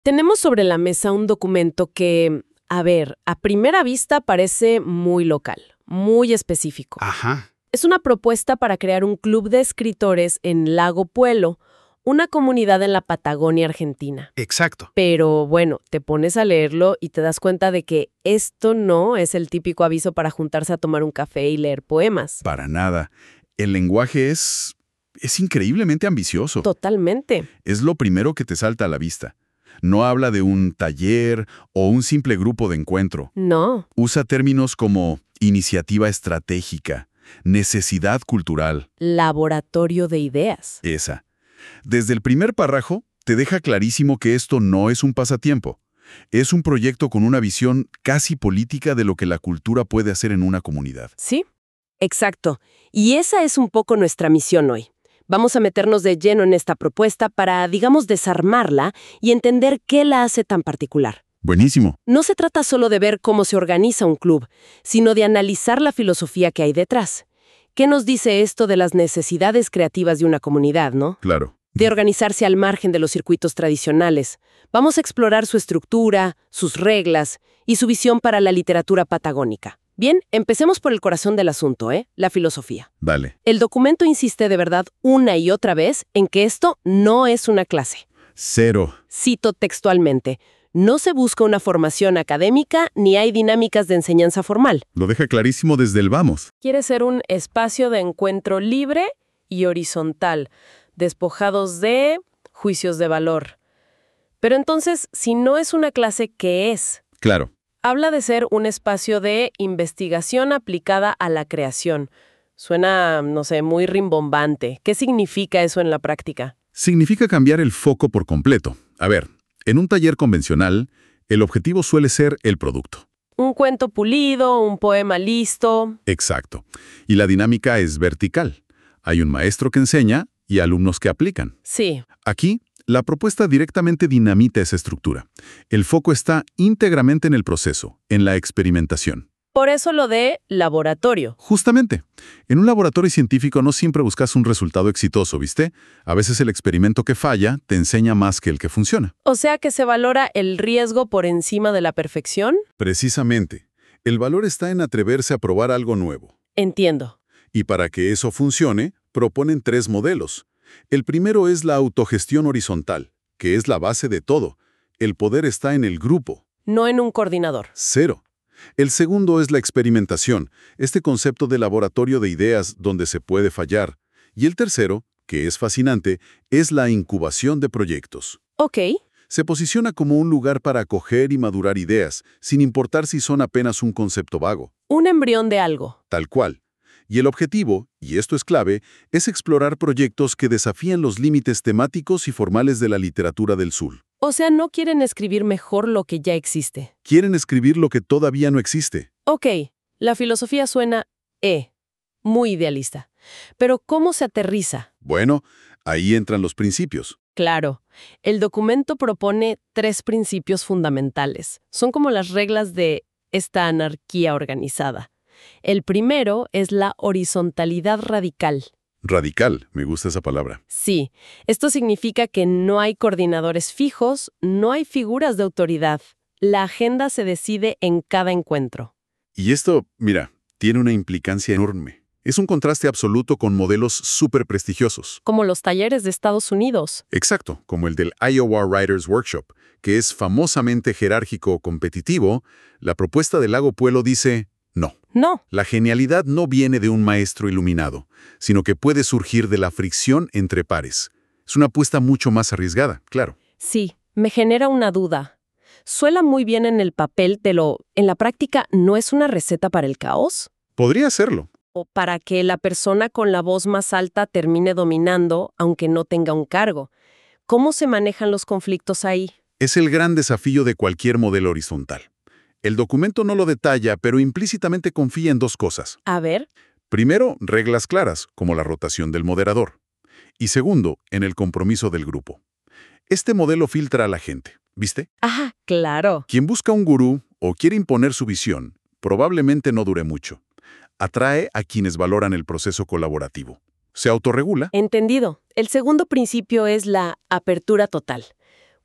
Tenemos sobre la mesa un documento que, a ver, a primera vista parece muy local, muy específico. Ajá, Es una propuesta para crear un club de escritores en Lago Puelo, una comunidad en la Patagonia Argentina. exacto. Pero bueno, te pones a leerlo y te das cuenta de que esto no es el típico aviso para juntarse a tomar un café y leer poemas. Para nada. El lenguaje es increíblemente ambicioso. Totalmente. Es lo primero que te salta a la vista. No habla de un taller o un simple grupo de encuentro. No. Usa términos como iniciativa estratégica, necesidad cultural, Laboratorio de ideas. esa. Desde el primer párrafo te deja clarísimo que esto no es un pasatiempo. Es un proyecto con una visión casi política de lo que la cultura puede hacer en una comunidad. Sí, exacto. Y esa es un poco nuestra misión hoy. Vamos a meternos de lleno en esta propuesta para, digamos, desarmarla y entender qué la hace tan particular. Buenísimo. No se trata solo de ver cómo se organiza un club, sino de analizar la filosofía que hay detrás. ¿Qué nos dice esto de las necesidades creativas de una comunidad, no? Claro. De organizarse al margen de los circuitos tradicionales. Vamos a explorar su estructura, sus reglas y su visión para la literatura patagónica. Bien, empecemos por el corazón del asunto, la filosofía. Dale. El documento insiste de verdad una y otra vez en que esto no es una clase. Cero. Cito textualmente, no se busca una formación académica ni hay dinámicas de enseñanza formal. Lo deja clarísimo desde el vamos. Quiere ser un espacio de encuentro libre y horizontal, despojados de juicios de valor. Pero entonces, si no es una clase, ¿qué es? Claro. Habla de ser un espacio de investigación aplicada a la creación. Suena, no sé, muy rimbombante. ¿Qué significa eso en la práctica? Significa cambiar el foco por completo. A ver, en un taller convencional, el objetivo suele ser el producto. Un cuento pulido, un poema listo. Exacto. Y la dinámica es vertical. Hay un maestro que enseña y alumnos que aplican. Sí, Aquí, la propuesta directamente dinamita esa estructura. El foco está íntegramente en el proceso, en la experimentación. por eso lo de laboratorio. Justamente, en un laboratorio científico no siempre buscas un resultado exitoso, ¿viste? A veces el experimento que falla te enseña más que el que funciona. O sea que se valora el riesgo por encima de la perfección. Precisamente, el valor está en atreverse a probar algo nuevo. Entiendo. Y para que eso funcione, proponen 3 modelos. El primero es la autogestión horizontal, que es la base de todo. El poder está en el grupo. No en un coordinador. 0. El segundo es la experimentación, este concepto de laboratorio de ideas donde se puede fallar. Y el tercero, que es fascinante, es la incubación de proyectos. Ok. Se posiciona como un lugar para acoger y madurar ideas, sin importar si son apenas un concepto vago. Un embrión de algo. Tal cual. Y el objetivo, y esto es clave, es explorar proyectos que desafían los límites temáticos y formales de la literatura del sur. O sea, no quieren escribir mejor lo que ya existe. Quieren escribir lo que todavía no existe. Ok, la filosofía suena, muy idealista. Pero ¿cómo se aterriza? Bueno, ahí entran los principios. Claro, el documento propone 3 principios fundamentales. Son como las reglas de esta anarquía organizada. El primero es la horizontalidad radical. Radical, me gusta esa palabra. Sí, esto significa que no hay coordinadores fijos, no hay figuras de autoridad. La agenda se decide en cada encuentro. Y esto, mira, tiene una implicancia enorme. Es un contraste absoluto con modelos súper prestigiosos. Como los talleres de Estados Unidos. Exacto, como el del Iowa Writers Workshop, que es famosamente jerárquico o competitivo. La propuesta del Lago Puelo dice, no. No. La genialidad no viene de un maestro iluminado, sino que puede surgir de la fricción entre pares. Es una apuesta mucho más arriesgada, claro. Sí, me genera una duda. Suena muy bien en el papel, pero ¿en la práctica no es una receta para el caos? Podría serlo. ¿O para que la persona con la voz más alta termine dominando, aunque no tenga un cargo? ¿Cómo se manejan los conflictos ahí? Es el gran desafío de cualquier modelo horizontal. El documento no lo detalla, pero implícitamente confía en 2 cosas. A ver. Primero, reglas claras, como la rotación del moderador. Y segundo, en el compromiso del grupo. Este modelo filtra a la gente, ¿viste? Ah, claro. Quien busca un gurú o quiere imponer su visión, probablemente no dure mucho. Atrae a quienes valoran el proceso colaborativo. Se autorregula. Entendido. El segundo principio es la apertura total.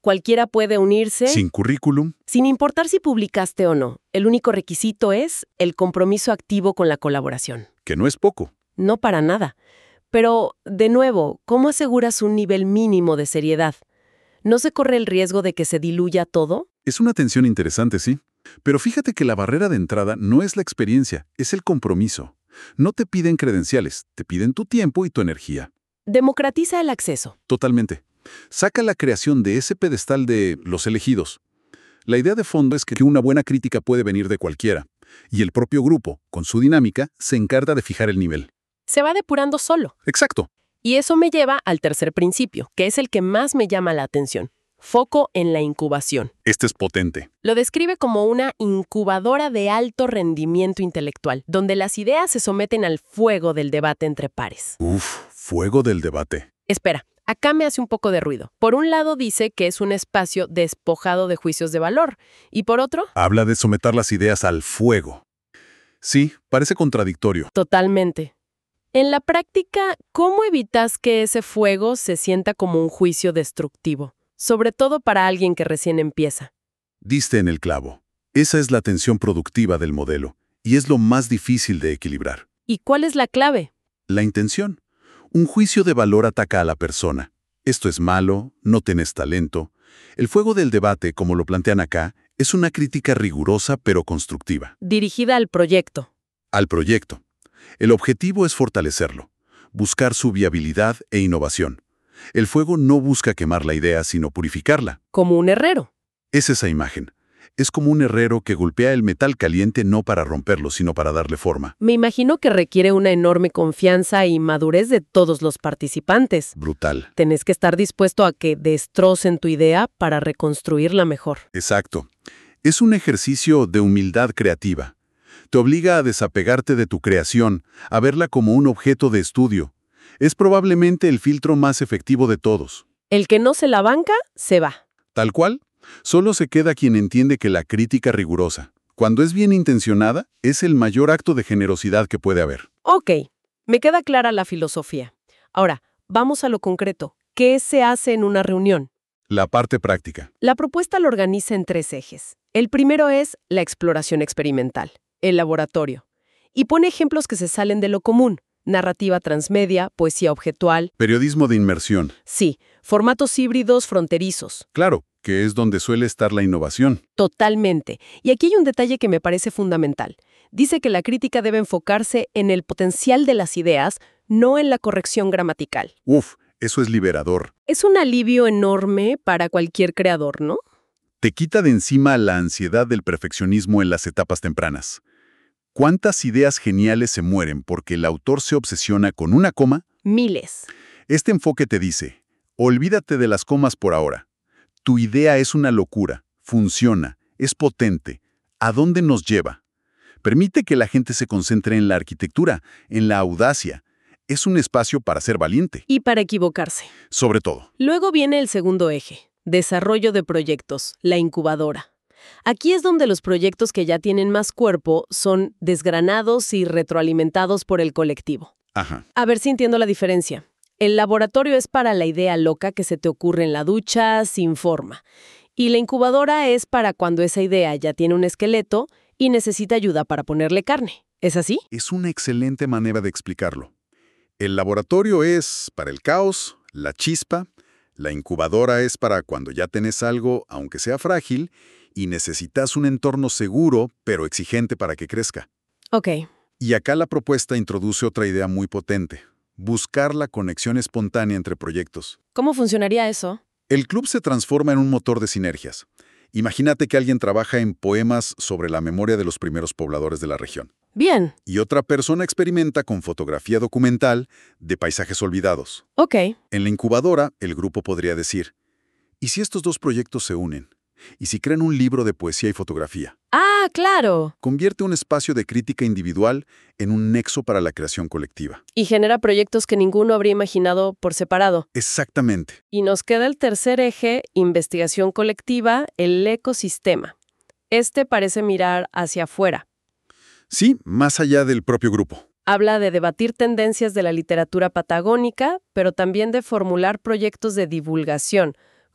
cualquiera puede unirse. Sin currículum. Sin importar si publicaste o no. El único requisito es el compromiso activo con la colaboración. Que no es poco. No para nada. Pero, de nuevo, ¿cómo aseguras un nivel mínimo de seriedad? ¿No se corre el riesgo de que se diluya todo? Es una tensión interesante, sí. Pero fíjate que la barrera de entrada no es la experiencia, es el compromiso. No te piden credenciales, te piden tu tiempo y tu energía. Democratiza el acceso. Totalmente. Saca la creación de ese pedestal de los elegidos. La idea de fondo es que una buena crítica puede venir de cualquiera, y el propio grupo, con su dinámica, se encarga de fijar el nivel. Se va depurando solo. Exacto. Y eso me lleva al tercer principio, que es el que más me llama la atención. Foco en la incubación. Este es potente. Lo describe como una incubadora de alto rendimiento intelectual, donde las ideas se someten al fuego del debate entre pares. Fuego del debate. Espera, acá me hace un poco de ruido. Por un lado dice que es un espacio despojado de juicios de valor, y por otro, Habla de someter las ideas al fuego. Sí, parece contradictorio. totalmente. En la práctica, ¿cómo evitas que ese fuego se sienta como un juicio destructivo? Sobre todo para alguien que recién empieza. Diste en el clavo. Esa es la tensión productiva del modelo, y es lo más difícil de equilibrar. ¿Y cuál es la clave? La intención. Un juicio de valor ataca a la persona. Esto es malo, no tenés talento. El fuego del debate, como lo plantean acá, es una crítica rigurosa pero constructiva. Dirigida al proyecto. Al proyecto. El objetivo es fortalecerlo, buscar su viabilidad e innovación. El fuego no busca quemar la idea, sino purificarla. Como un herrero. Es esa imagen. Es como un herrero que golpea el metal caliente no para romperlo, sino para darle forma. Me imagino que requiere una enorme confianza y madurez de todos los participantes. Brutal. Tenés que estar dispuesto a que destrocen tu idea para reconstruirla mejor. Exacto. Es un ejercicio de humildad creativa. Te obliga a desapegarte de tu creación, a verla como un objeto de estudio. Es probablemente el filtro más efectivo de todos. El que no se la banca, se va. Tal cual, solo se queda quien entiende que la crítica rigurosa, cuando es bien intencionada, es el mayor acto de generosidad que puede haber. Ok, me queda clara la filosofía. Ahora, vamos a lo concreto. ¿Qué se hace en una reunión? La parte práctica. La propuesta lo organiza en 3 ejes. El primero es la exploración experimental, el laboratorio. Y pone ejemplos que se salen de lo común. Narrativa transmedia, poesía objetual. Periodismo de inmersión. Sí, formatos híbridos fronterizos. Claro, que es donde suele estar la innovación. Totalmente. Y aquí hay un detalle que me parece fundamental. Dice que la crítica debe enfocarse en el potencial de las ideas, no en la corrección gramatical. Eso es liberador. Es un alivio enorme para cualquier creador, ¿no? Te quita de encima la ansiedad del perfeccionismo en las etapas tempranas. ¿Cuántas ideas geniales se mueren porque el autor se obsesiona con una coma? Miles. Este enfoque te dice, olvídate de las comas por ahora. Tu idea es una locura, funciona, es potente. ¿A dónde nos lleva? Permite que la gente se concentre en la arquitectura, en la audacia. Es un espacio para ser valiente. Y para equivocarse. Sobre todo. Luego viene el segundo eje, desarrollo de proyectos, la incubadora. Aquí es donde los proyectos que ya tienen más cuerpo son desgranados y retroalimentados por el colectivo. Ajá. A ver si entiendo la diferencia. El laboratorio es para la idea loca que se te ocurre en la ducha, sin forma. Y la incubadora es para cuando esa idea ya tiene un esqueleto y necesita ayuda para ponerle carne. ¿Es así? Es una excelente manera de explicarlo. El laboratorio es para el caos, la chispa. La incubadora es para cuando ya tenés algo, aunque sea frágil, y necesitas un entorno seguro, pero exigente para que crezca. Ok. Y acá la propuesta introduce otra idea muy potente. Buscar la conexión espontánea entre proyectos. ¿Cómo funcionaría eso? El club se transforma en un motor de sinergias. Imagínate que alguien trabaja en poemas sobre la memoria de los primeros pobladores de la región. Bien. Y otra persona experimenta con fotografía documental de paisajes olvidados. Ok. En la incubadora, el grupo podría decir, ¿y si estos dos proyectos se unen? ¿Y si crean un libro de poesía y fotografía? Ah, claro. Convierte un espacio de crítica individual en un nexo para la creación colectiva. Y genera proyectos que ninguno habría imaginado por separado. Exactamente. Y nos queda el tercer eje, investigación colectiva, el ecosistema. Este parece mirar hacia afuera. Sí, más allá del propio grupo. Habla de debatir tendencias de la literatura patagónica, pero también de formular proyectos de divulgación,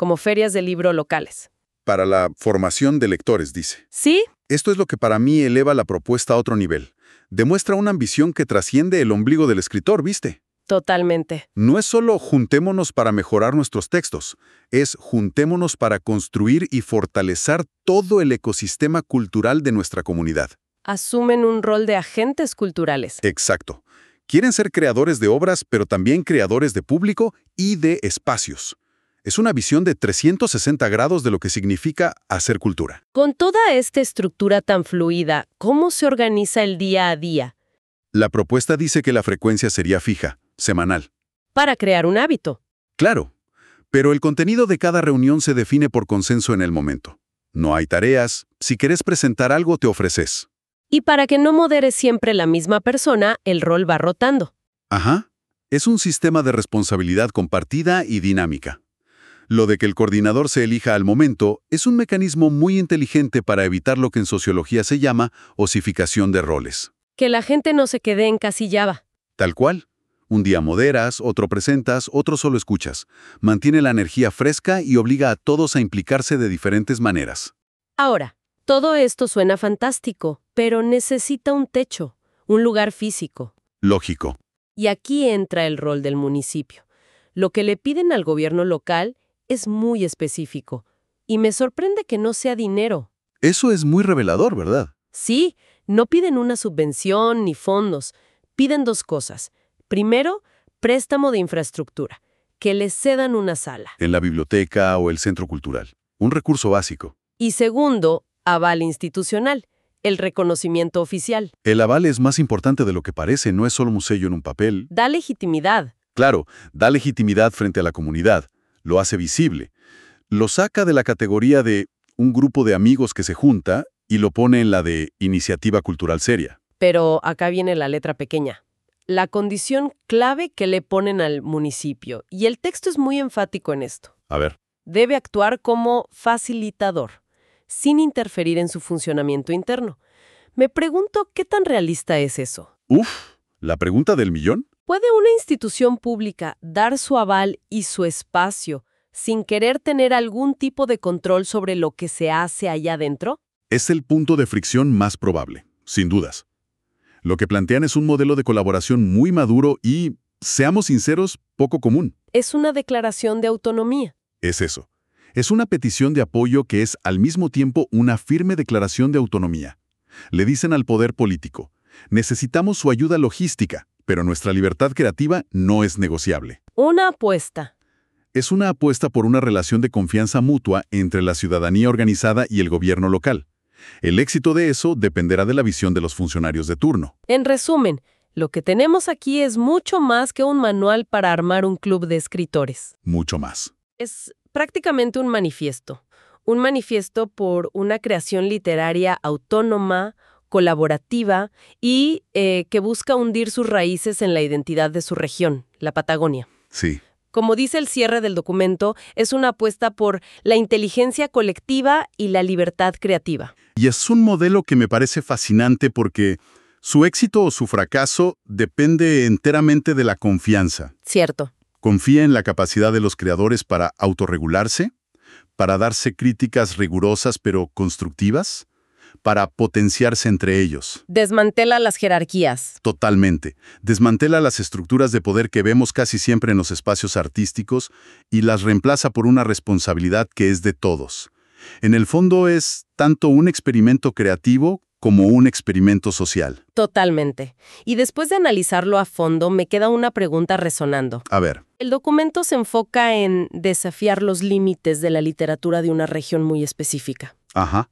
como ferias de libro locales. Para la formación de lectores, dice. Sí, Esto es lo que para mí eleva la propuesta a otro nivel. Demuestra una ambición que trasciende el ombligo del escritor, ¿viste? totalmente. No es solo juntémonos para mejorar nuestros textos, es juntémonos para construir y fortalecer todo el ecosistema cultural de nuestra comunidad. Asumen un rol de agentes culturales. Exacto. Quieren ser creadores de obras, pero también creadores de público y de espacios. Es una visión de 360 grados de lo que significa hacer cultura. Con toda esta estructura tan fluida, ¿cómo se organiza el día a día? La propuesta dice que la frecuencia sería fija, semanal. Para crear un hábito. Claro, pero el contenido de cada reunión se define por consenso en el momento. No hay tareas, si querés presentar algo te ofreces. Y para que no modere siempre la misma persona, el rol va rotando. Ajá, es un sistema de responsabilidad compartida y dinámica. Lo de que el coordinador se elija al momento es un mecanismo muy inteligente para evitar lo que en sociología se llama osificación de roles. Que la gente no se quede encasillada. Tal cual. Un día moderas, otro presentas, otro solo escuchas. Mantiene la energía fresca y obliga a todos a implicarse de diferentes maneras. Ahora, todo esto suena fantástico, pero necesita un techo, un lugar físico. Lógico. Y aquí entra el rol del municipio. Lo que le piden al gobierno local es muy específico. Y me sorprende que no sea dinero. Eso es muy revelador, ¿verdad? Sí, no piden una subvención ni fondos. Piden dos cosas. Primero, préstamo de infraestructura, que les cedan una sala. En la biblioteca o el centro cultural. Un recurso básico. Y segundo, aval institucional, el reconocimiento oficial. El aval es más importante de lo que parece, no es solo un sello en un papel. Da legitimidad. Claro, da legitimidad frente a la comunidad, lo hace visible. Lo saca de la categoría de un grupo de amigos que se junta y lo pone en la de iniciativa cultural seria. Pero acá viene la letra pequeña. La condición clave que le ponen al municipio, y el texto es muy enfático en esto. A ver, Debe actuar como facilitador, sin interferir en su funcionamiento interno. Me pregunto qué tan realista es eso. ¿la pregunta del millón? ¿Puede una institución pública dar su aval y su espacio sin querer tener algún tipo de control sobre lo que se hace allá adentro? Es el punto de fricción más probable, sin dudas. Lo que plantean es un modelo de colaboración muy maduro y, seamos sinceros, poco común. Es una declaración de autonomía. Es eso. Es una petición de apoyo que es al mismo tiempo una firme declaración de autonomía. Le dicen al poder político, necesitamos su ayuda logística, pero nuestra libertad creativa no es negociable. Una apuesta. Es una apuesta por una relación de confianza mutua entre la ciudadanía organizada y el gobierno local. El éxito de eso dependerá de la visión de los funcionarios de turno. En resumen, lo que tenemos aquí es mucho más que un manual para armar un club de escritores. Mucho más. Es prácticamente un manifiesto. Un manifiesto por una creación literaria autónoma, colaborativa y que busca hundir sus raíces en la identidad de su región, la Patagonia. Sí. Como dice el cierre del documento, es una apuesta por la inteligencia colectiva y la libertad creativa. Y es un modelo que me parece fascinante porque su éxito o su fracaso depende enteramente de la confianza. Cierto. Confía en la capacidad de los creadores para autorregularse, para darse críticas rigurosas pero constructivas, para potenciarse entre ellos. Desmantela las jerarquías. Totalmente. Desmantela las estructuras de poder que vemos casi siempre en los espacios artísticos y las reemplaza por una responsabilidad que es de todos. En el fondo es tanto un experimento creativo como un experimento social. Totalmente. Y después de analizarlo a fondo, me queda una pregunta resonando. A ver, El documento se enfoca en desafiar los límites de la literatura de una región muy específica. ajá,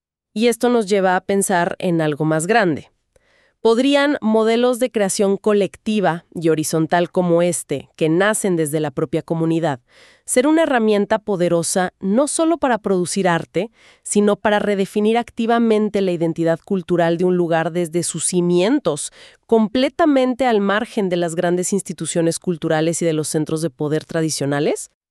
Y esto nos lleva a pensar en algo más grande. ¿Podrían modelos de creación colectiva y horizontal como este, que nacen desde la propia comunidad, ser una herramienta poderosa no solo para producir arte, sino para redefinir activamente la identidad cultural de un lugar desde sus cimientos, completamente al margen de las grandes instituciones culturales y de los centros de poder tradicionales?